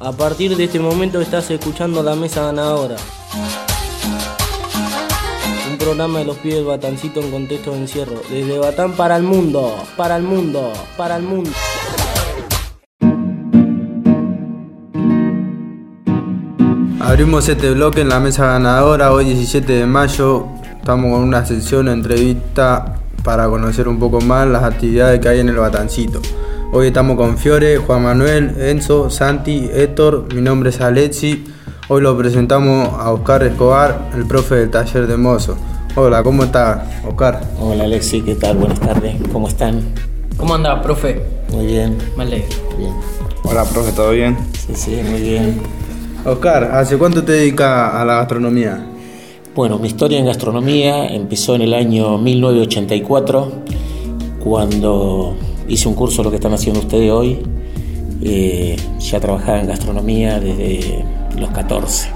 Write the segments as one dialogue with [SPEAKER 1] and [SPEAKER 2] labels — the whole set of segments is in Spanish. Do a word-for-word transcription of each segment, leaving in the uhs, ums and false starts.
[SPEAKER 1] A partir de este momento estás escuchando La Mesa Ganadora, un programa de los pibes del Batancito en contexto de encierro, desde Batán para el mundo, para el mundo, para el mundo.
[SPEAKER 2] Abrimos este bloque en La Mesa Ganadora, hoy diecisiete de mayo, estamos con una sesión de entrevista para conocer un poco más las actividades que hay en el Batancito. Hoy estamos con Fiore, Juan Manuel, Enzo, Santi, Héctor, mi nombre es Alexi. Hoy lo presentamos a Oscar Escobar, el profe del taller de mozo. Hola, ¿cómo estás, Oscar?
[SPEAKER 3] Hola Alexi, ¿qué tal? Buenas tardes, ¿cómo están?
[SPEAKER 4] ¿Cómo andás, profe?
[SPEAKER 3] Muy bien.
[SPEAKER 4] Me alegro.
[SPEAKER 3] Bien.
[SPEAKER 5] Hola, profe, ¿todo bien?
[SPEAKER 3] Sí, sí, muy bien.
[SPEAKER 2] Oscar, ¿hace cuánto te dedicas a la gastronomía?
[SPEAKER 3] Bueno, mi historia en gastronomía empezó en el año mil novecientos ochenta y cuatro, cuando hice un curso, lo que están haciendo ustedes hoy. Eh, ya trabajaba en gastronomía desde los catorce.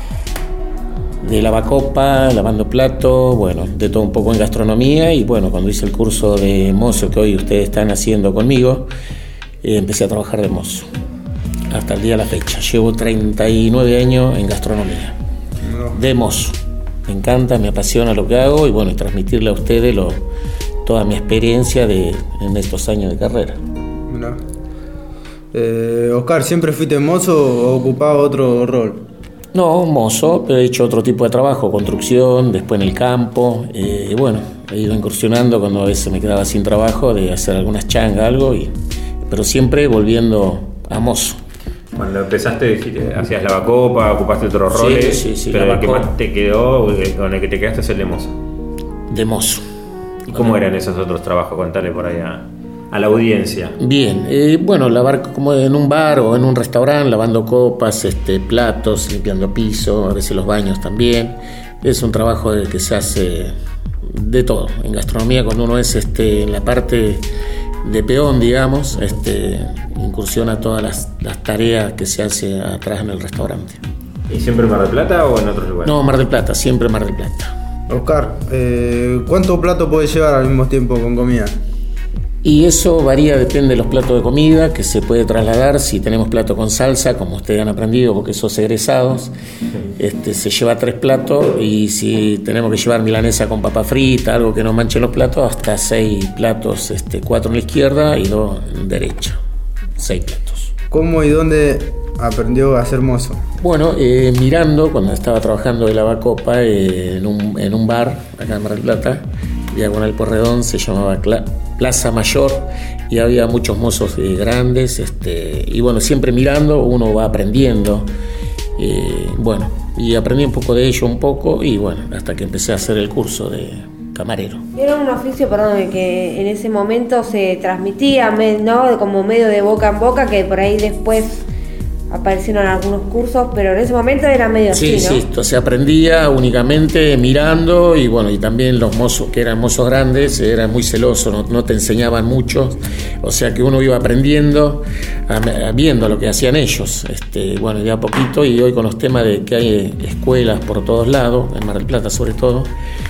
[SPEAKER 3] De lavacopa, lavando plato, bueno, de todo un poco en gastronomía. Y bueno, cuando hice el curso de mozo que hoy ustedes están haciendo conmigo, eh, empecé a trabajar de mozo. Hasta el día de la fecha. Llevo treinta y nueve años en gastronomía. No. De mozo. Me encanta, me apasiona lo que hago y bueno, y transmitirle a ustedes lo, toda mi experiencia de, en estos años de carrera.
[SPEAKER 2] No. Eh, Oscar, ¿siempre fuiste mozo o ocupabas otro rol?
[SPEAKER 3] No, mozo, pero he hecho otro tipo de trabajo, construcción, después en el campo. Eh, y bueno, he ido incursionando cuando a veces me quedaba sin trabajo de hacer algunas changas, algo, y, pero siempre volviendo a mozo.
[SPEAKER 5] Cuando empezaste, hacías lavacopa, ocupaste otros
[SPEAKER 3] Sí,
[SPEAKER 5] roles,
[SPEAKER 3] sí, sí,
[SPEAKER 5] pero el que
[SPEAKER 3] lavacopa.
[SPEAKER 5] más te quedó, con el que te quedaste es el de mozo.
[SPEAKER 3] De mozo.
[SPEAKER 5] ¿Y cómo eran esos otros trabajos? Contale por ahí a, a la audiencia.
[SPEAKER 3] Bien, eh, bueno, lavar como en un bar o en un restaurante, lavando copas, este, platos, limpiando piso, a veces los baños también. Es un trabajo de que se hace de todo. En gastronomía, cuando uno es este, en la parte de peón, digamos, este, incursiona todas las, las tareas que se hace atrás en el restaurante.
[SPEAKER 5] ¿Y siempre en Mar del Plata o en otros lugares?
[SPEAKER 3] No, Mar del Plata, siempre Mar del Plata.
[SPEAKER 2] Oscar, eh, ¿cuántos platos puedes llevar al mismo tiempo con comida?
[SPEAKER 3] Y eso varía, depende de los platos de comida que se puede trasladar. Si tenemos plato con salsa, como ustedes han aprendido porque sos egresados, este, se lleva tres platos, y si tenemos que llevar milanesa con papa frita, algo que no manche los platos, hasta seis platos, este, cuatro en la izquierda y dos en derecha, seis platos.
[SPEAKER 2] ¿Cómo y dónde aprendió a ser mozo?
[SPEAKER 3] Bueno, eh, mirando, cuando estaba trabajando de lavacopa eh, en, un, en un bar acá en Mar del Plata, diagonal Porredón, se llamaba Cla- Plaza Mayor, y había muchos mozos eh, grandes, este, y bueno, siempre mirando uno va aprendiendo, eh, bueno, y aprendí un poco de ello un poco, y bueno, hasta que empecé a hacer el curso de camarero.
[SPEAKER 6] Era un oficio, perdón, que en ese momento se transmitía, ¿no? Como medio de boca en boca, que por ahí después aparecieron algunos cursos, pero en ese momento era medio
[SPEAKER 3] Sí,
[SPEAKER 6] así, ¿no?
[SPEAKER 3] sí, esto se aprendía únicamente mirando, y bueno, y también los mozos, que eran mozos grandes, eran muy celosos, no, no te enseñaban mucho, o sea que uno iba aprendiendo, a, a, viendo lo que hacían ellos, este, bueno, ya a poquito, y hoy con los temas de que hay escuelas por todos lados, en Mar del Plata sobre todo,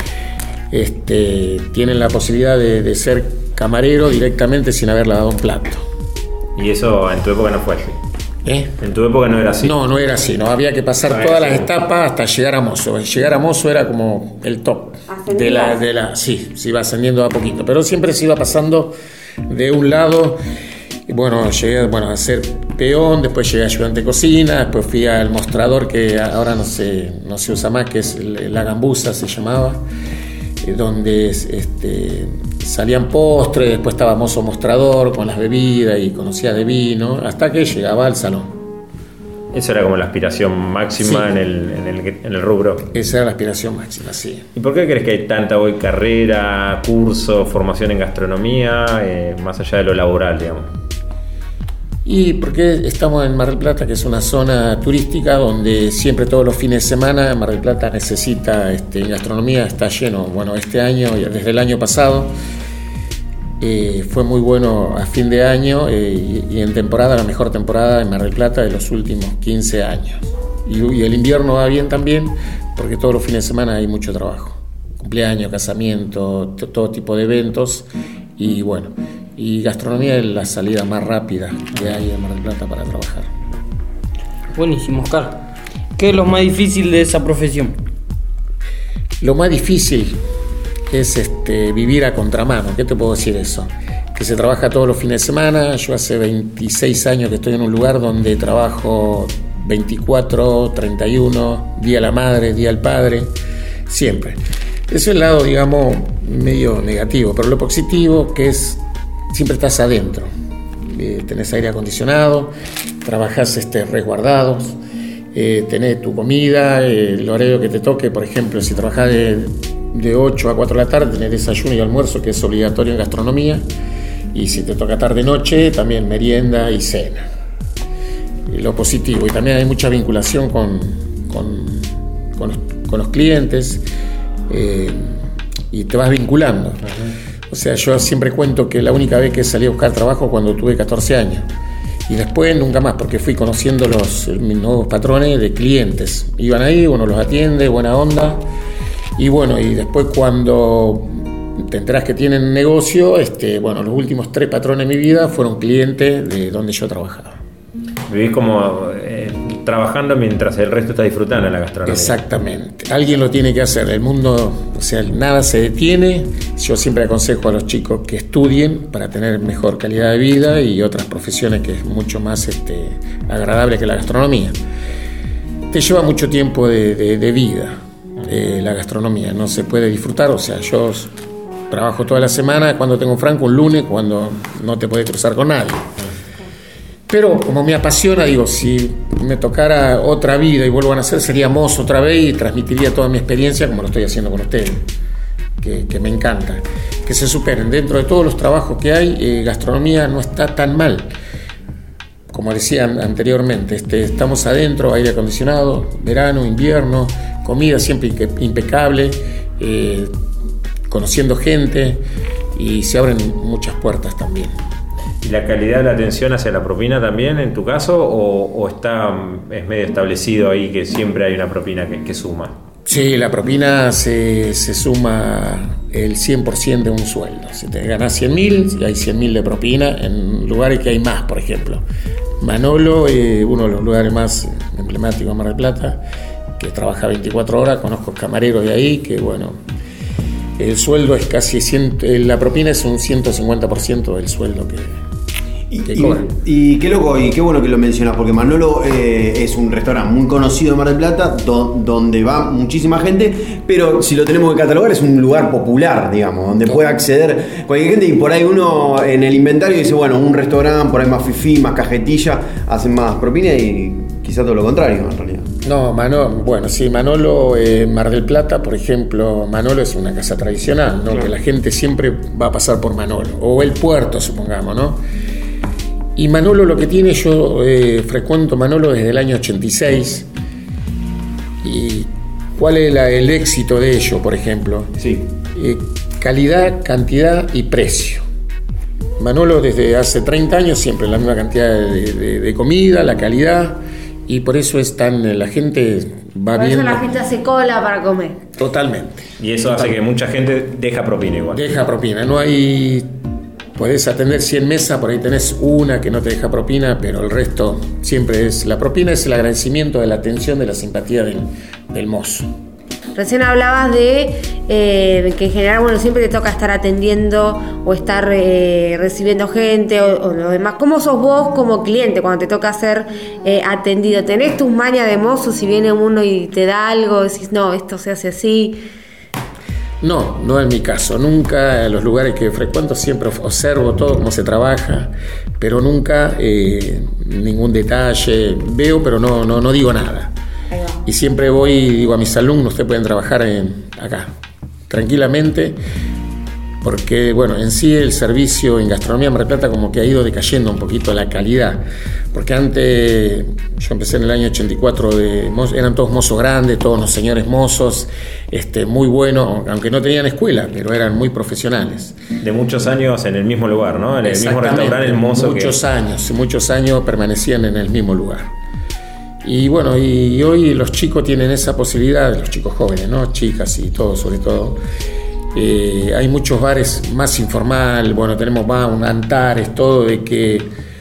[SPEAKER 3] este, tienen la posibilidad de, de ser camarero directamente sin haber lavado un plato.
[SPEAKER 5] Y eso en tu época no fue así.
[SPEAKER 3] ¿Eh?
[SPEAKER 5] En tu época no era así.
[SPEAKER 3] No, no era así, no había que pasar
[SPEAKER 5] Ah,
[SPEAKER 3] todas
[SPEAKER 5] sí.
[SPEAKER 3] las etapas hasta llegar a mozo. Llegar a mozo era como el top de la, de la, sí, se iba ascendiendo a poquito, pero siempre se iba pasando de un lado. Y bueno, llegué bueno, a ser peón, después llegué a ayudante de cocina, después fui al mostrador, que ahora no se, no se usa más, que es la gambusa se llamaba, donde este, salían postres, después estaba mozo mostrador con las bebidas y conocía de vino, hasta que llegaba al salón.
[SPEAKER 5] Eso era como la aspiración máxima
[SPEAKER 3] Sí.
[SPEAKER 5] en, el, en, el, en el rubro.
[SPEAKER 3] Esa era la aspiración máxima, sí.
[SPEAKER 5] ¿Y por qué crees que hay tanta hoy carrera, curso, formación en gastronomía, eh, más allá de lo laboral, digamos?
[SPEAKER 3] Y porque estamos en Mar del Plata, que es una zona turística donde siempre todos los fines de semana Mar del Plata necesita, este, en gastronomía está lleno. Bueno, este año, desde el año pasado, eh, fue muy bueno a fin de año, eh, y, y en temporada, la mejor temporada en Mar del Plata de los últimos quince años. Y, y el invierno va bien también, porque todos los fines de semana hay mucho trabajo. Cumpleaños, casamiento, t- todo tipo de eventos, y bueno... Y gastronomía es la salida más rápida que hay en Mar del Plata para trabajar.
[SPEAKER 1] Buenísimo, Oscar. ¿Qué es lo más difícil de esa profesión?
[SPEAKER 3] Lo más difícil es este, vivir a contramano. ¿Qué te puedo decir eso? Que se trabaja todos los fines de semana. Yo hace veintiséis años que estoy en un lugar donde trabajo veinticuatro, treinta y uno, día a la madre, día al padre, siempre. Eso es el lado, digamos, medio negativo, pero lo positivo que es, siempre estás adentro. Eh, tenés aire acondicionado, trabajás este, resguardados, eh, tenés tu comida, eh, el horario que te toque, por ejemplo, si trabajás de, de ocho a cuatro de la tarde, tenés desayuno y almuerzo, que es obligatorio en gastronomía, y si te toca tarde-noche, también merienda y cena. Eh, lo positivo, y también hay mucha vinculación con, con, con, los, con los clientes, eh, y te vas vinculando. Uh-huh. O sea, yo siempre cuento que la única vez que salí a buscar trabajo cuando tuve catorce años. Y después nunca más, porque fui conociendo los, mis nuevos patrones de clientes. Iban ahí, uno los atiende, buena onda. Y bueno, y después cuando te enterás que tienen negocio, este, bueno, los últimos tres patrones de mi vida fueron clientes de donde yo trabajaba.
[SPEAKER 5] Vivís como eh, trabajando mientras el resto está disfrutando de la gastronomía.
[SPEAKER 3] Exactamente. Alguien lo tiene que hacer. El mundo, o sea, nada se detiene. Yo siempre aconsejo a los chicos que estudien para tener mejor calidad de vida y otras profesiones que es mucho más este, agradable que la gastronomía. Te lleva mucho tiempo de, de, de vida eh, la gastronomía. No se puede disfrutar. O sea, yo trabajo toda la semana, cuando tengo franco, un lunes, cuando no te puedes cruzar con nadie. Pero como me apasiona, digo, si me tocara otra vida y vuelvo a nacer, sería mozo otra vez y transmitiría toda mi experiencia como lo estoy haciendo con ustedes, que, que me encanta. Que se superen. Dentro de todos los trabajos que hay, eh, gastronomía no está tan mal. Como decía anteriormente, este, estamos adentro, aire acondicionado, verano, invierno, comida siempre impecable, eh, conociendo gente, y se abren muchas puertas también.
[SPEAKER 5] ¿Y la calidad de la atención hacia la propina también, en tu caso, o, o está es medio establecido ahí que siempre hay una propina que, que suma?
[SPEAKER 3] Sí, la propina se, se suma el cien por ciento de un sueldo. Si te ganas cien mil, hay cien mil de propina en lugares que hay más, por ejemplo. Manolo, eh, uno de los lugares más emblemáticos de Mar del Plata, que trabaja veinticuatro horas, conozco camareros de ahí, que bueno, el sueldo es casi, cien, la propina es un ciento cincuenta por ciento del sueldo que...
[SPEAKER 4] Y, y, y qué loco, y qué bueno que lo mencionas, porque Manolo eh, es un restaurante muy conocido en Mar del Plata, do, donde va muchísima gente, pero si lo tenemos que catalogar es un lugar popular, digamos, donde puede acceder cualquier gente, y por ahí uno en el inventario dice, bueno, un restaurante por ahí más fifí, más cajetilla, hacen más propina, y quizá todo lo contrario en realidad.
[SPEAKER 3] No, Manolo, bueno, sí, Manolo, eh, Mar del Plata, por ejemplo, Manolo es una casa tradicional, ¿no? Claro. Que la gente siempre va a pasar por Manolo, o el puerto, supongamos, ¿no? Y Manolo lo que tiene, yo eh, frecuento Manolo desde el año ochenta y seis. ¿Y cuál es la, el éxito de ello, por ejemplo?
[SPEAKER 4] Sí.
[SPEAKER 3] Eh, calidad, cantidad y precio. Manolo desde hace treinta años siempre la misma cantidad de, de, de comida, la calidad, y por eso es tan, la gente va
[SPEAKER 6] por
[SPEAKER 3] viendo.
[SPEAKER 6] Por eso la gente hace cola para comer.
[SPEAKER 3] Totalmente.
[SPEAKER 5] Y eso Totalmente. Hace que mucha gente deja propina igual.
[SPEAKER 3] Deja propina, no hay... Podés atender cien mesas, por ahí tenés una que no te deja propina, pero el resto siempre es... La propina es el agradecimiento de la atención, de la simpatía del, del mozo.
[SPEAKER 6] Recién hablabas de eh, que en general, bueno, siempre te toca estar atendiendo o estar eh, recibiendo gente o, o lo demás. ¿Cómo sos vos como cliente cuando te toca ser eh, atendido? ¿Tenés tus mañas de mozo si viene uno y te da algo? Decís, no, esto se hace así...
[SPEAKER 3] No, no es mi caso. Nunca, en los lugares que frecuento, siempre observo todo cómo se trabaja, pero nunca eh, ningún detalle. Veo, pero no, no, no digo nada. Y siempre voy y digo a mis alumnos, ustedes pueden trabajar en, acá, tranquilamente, porque, bueno, en sí el servicio en gastronomía Mar del Plata como que ha ido decayendo un poquito la calidad. Porque antes, yo empecé en el año ochenta y cuatro, de, eran todos mozos grandes, todos los señores mozos, este, muy buenos, aunque no tenían escuela, pero eran muy profesionales.
[SPEAKER 5] De muchos años en el mismo lugar, ¿no? En el mismo restaurante, el mozo
[SPEAKER 3] muchos
[SPEAKER 5] que...
[SPEAKER 3] años, muchos años permanecían en el mismo lugar. Y bueno, y hoy los chicos tienen esa posibilidad, los chicos jóvenes, ¿no? Chicas y todo, sobre todo. Eh, hay muchos bares más informal, bueno, tenemos más un Antares, todo de que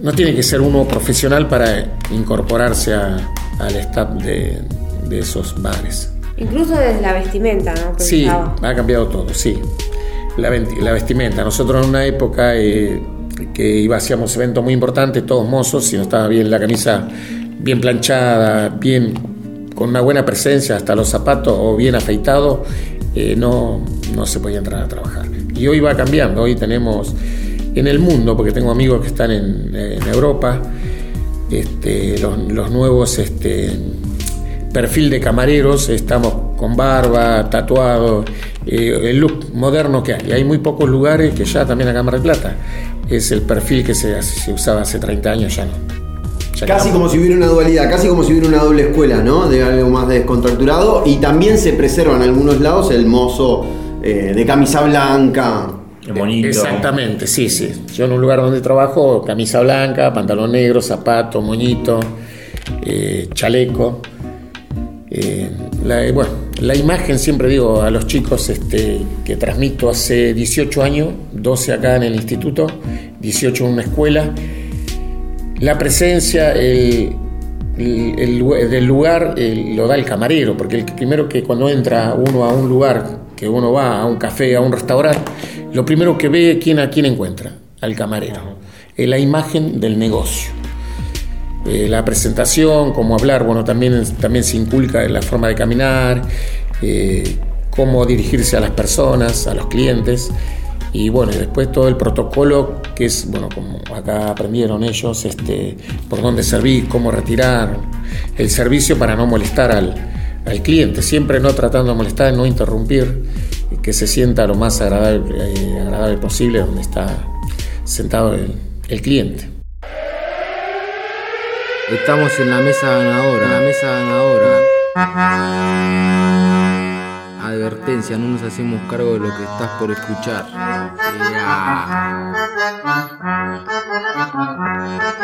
[SPEAKER 3] no tiene que ser uno profesional para incorporarse a, al staff de, de esos bares.
[SPEAKER 6] Incluso desde la vestimenta, ¿no?
[SPEAKER 3] Sí,
[SPEAKER 6] Pensaba.
[SPEAKER 3] ha cambiado todo, sí. La, la vestimenta. Nosotros en una época eh, que iba, hacíamos eventos muy importantes, todos mozos, si no estaba bien la camisa bien planchada, bien, con una buena presencia, hasta los zapatos o bien afeitado, eh, no, no se podía entrar a trabajar. Y hoy va cambiando, hoy tenemos en el mundo, porque tengo amigos que están en, en Europa, este, los, los nuevos este, perfil de camareros, estamos con barba, tatuados, eh, el look moderno que hay. Hay muy pocos lugares que ya también acá en Mar del Plata es el perfil que se, se usaba hace treinta años, ya no. Ya
[SPEAKER 4] casi
[SPEAKER 3] no.
[SPEAKER 4] como si hubiera una dualidad, casi como si hubiera una doble escuela, ¿no? De algo más descontracturado. Y también se preserva en algunos lados el mozo eh, de camisa blanca.
[SPEAKER 5] El moñito.
[SPEAKER 3] Exactamente, sí, sí. Yo en un lugar donde trabajo, camisa blanca, pantalón negro, zapato, moñito, eh, chaleco. Eh, la, bueno, la imagen, siempre digo a los chicos este, que transmito hace dieciocho años, doce acá en el instituto, dieciocho en una escuela, la presencia el, el, el, del lugar el, lo da el camarero, porque el primero que cuando entra uno a un lugar, que uno va a un café, a un restaurante, lo primero que ve quién a quién encuentra, al camarero, es la imagen del negocio. Eh, la presentación, cómo hablar, bueno, también, también se inculca en la forma de caminar, eh, cómo dirigirse a las personas, a los clientes, y bueno, y después todo el protocolo que es, bueno, como acá aprendieron ellos, este, por dónde servir, cómo retirar, el servicio para no molestar al, al cliente, siempre no tratando de molestar, no interrumpir, que se sienta lo más agradable, eh, agradable posible donde está sentado el, el cliente.
[SPEAKER 2] Estamos en la mesa ganadora, la mesa ganadora. Advertencia, no nos hacemos cargo de lo que estás por escuchar. Yeah.